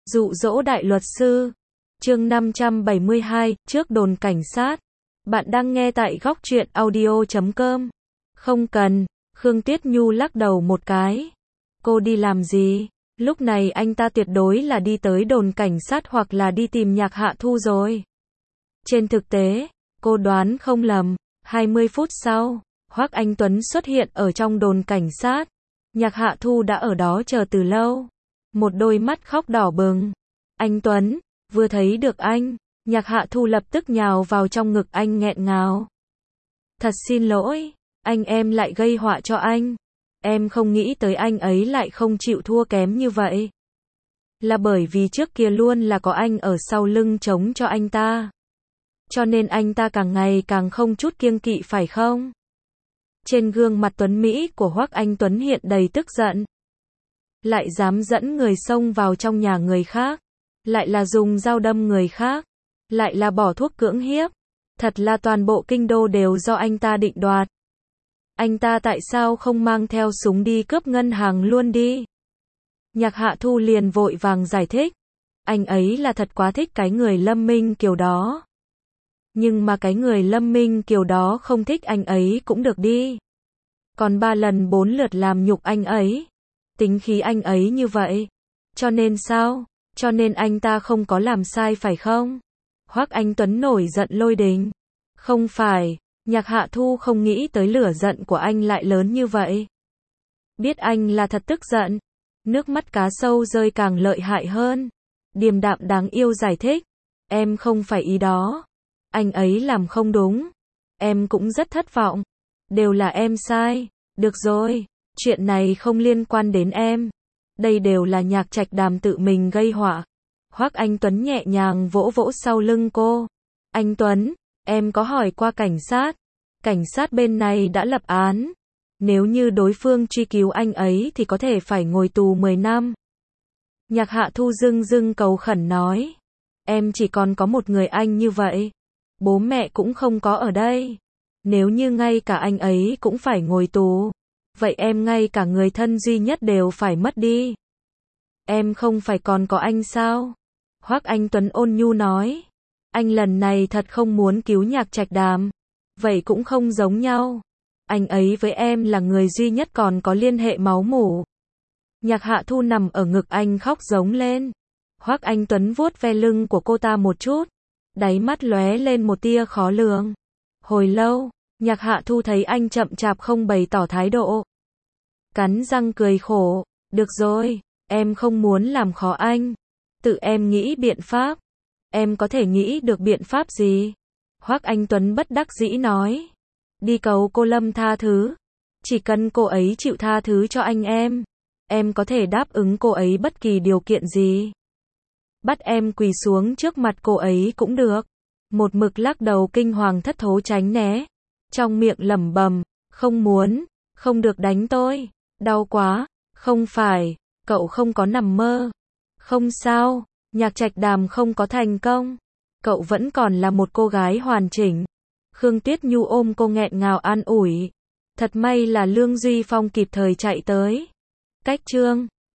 Dụ dỗ đại luật sư. Chương 572, trước đồn cảnh sát. Bạn đang nghe tại góc truyện audio.com. Không cần, Khương Tuyết Nhu lắc đầu một cái. Cô đi làm gì? Lúc này anh ta tuyệt đối là đi tới đồn cảnh sát hoặc là đi tìm Nhạc Hạ Thu rồi. Trên thực tế, cô đoán không lầm, 20 phút sau, Hoắc Anh Tuấn xuất hiện ở trong đồn cảnh sát. Nhạc Hạ Thu đã ở đó chờ từ lâu. Một đôi mắt khóc đỏ bừng. Anh Tuấn, vừa thấy được anh, Nhạc Hạ Thu lập tức nhào vào trong ngực anh nghẹn ngào. Thật xin lỗi, em lại gây họa cho anh. Em không nghĩ tới anh ấy lại không chịu thua kém như vậy. Là bởi vì trước kia luôn là có anh ở sau lưng chống cho anh ta. Cho nên anh ta càng ngày càng không chút kiêng kỵ phải không? Trên gương mặt tuấn Mỹ của Hoắc Anh Tuấn hiện đầy tức giận. Lại dám dẫn người xông vào trong nhà người khác. Lại là dùng dao đâm người khác. Lại là bỏ thuốc cưỡng hiếp. Thật là toàn bộ kinh đô đều do anh ta định đoạt. Anh ta tại sao không mang theo súng đi cướp ngân hàng luôn đi? Nhạc Hạ Thu liền vội vàng giải thích. Anh ấy là thật quá thích cái người Lâm Minh Kiều đó. Nhưng mà cái người Lâm Minh Kiều đó không thích anh ấy cũng được đi. Còn 3 lần 4 lượt làm nhục anh ấy. Tính khí anh ấy như vậy. Cho nên sao? Cho nên anh ta không có làm sai phải không? Hoắc Anh Tuấn nổi giận lôi đình. Không phải, Nhạc Hạ Thu không nghĩ tới lửa giận của anh lại lớn như vậy. Biết anh là thật tức giận. Nước mắt cá sâu rơi càng lợi hại hơn. Điềm đạm đáng yêu giải thích. Em không phải ý đó. Anh ấy làm không đúng. Em cũng rất thất vọng. Đều là em sai. Được rồi, chuyện này không liên quan đến em. Đây đều là Nhạc Trạch Đàm tự mình gây họa. Hoắc Anh Tuấn nhẹ nhàng vỗ vỗ sau lưng cô. Anh Tuấn, em có hỏi qua cảnh sát. Cảnh sát bên này đã lập án. Nếu như đối phương truy cứu anh ấy thì có thể phải ngồi tù 10 năm. Nhạc Hạ Thu dưng dưng cầu khẩn nói. Em chỉ còn có một người anh như vậy. Bố mẹ cũng không có ở đây. Nếu như ngay cả anh ấy cũng phải ngồi tù. Vậy em ngay cả người thân duy nhất đều phải mất đi. Em không phải còn có anh sao? Hoắc Anh Tuấn ôn nhu nói. Anh lần này thật không muốn cứu Nhạc Trạch Đàm. Vậy cũng không giống nhau. Anh ấy với em là người duy nhất còn có liên hệ máu mủ. Nhạc Hạ Thu nằm ở ngực anh khóc giống lên. Hoắc Anh Tuấn vuốt ve lưng của cô ta một chút. Đáy mắt lóe lên một tia khó lường. Hồi lâu, Nhạc Hạ Thu thấy anh chậm chạp không bày tỏ thái độ. Cắn răng cười khổ. Được rồi, em không muốn làm khó anh. Tự em nghĩ biện pháp. Em có thể nghĩ được biện pháp gì? Hoắc Anh Tuấn bất đắc dĩ nói. Đi cầu cô Lâm tha thứ. Chỉ cần cô ấy chịu tha thứ cho anh em có thể đáp ứng cô ấy bất kỳ điều kiện gì. Bắt em quỳ xuống trước mặt cô ấy cũng được. Một mực lắc đầu kinh hoàng thất thố tránh né. Trong miệng lẩm bẩm, không muốn, không được đánh tôi, đau quá, không phải, cậu không có nằm mơ. Không sao, Nhạc Trạch Đàm không có thành công. Cậu vẫn còn là một cô gái hoàn chỉnh. Khương Tuyết Nhu ôm cô nghẹn ngào an ủi. Thật may là Lương Duy Phong kịp thời chạy tới. Cách chương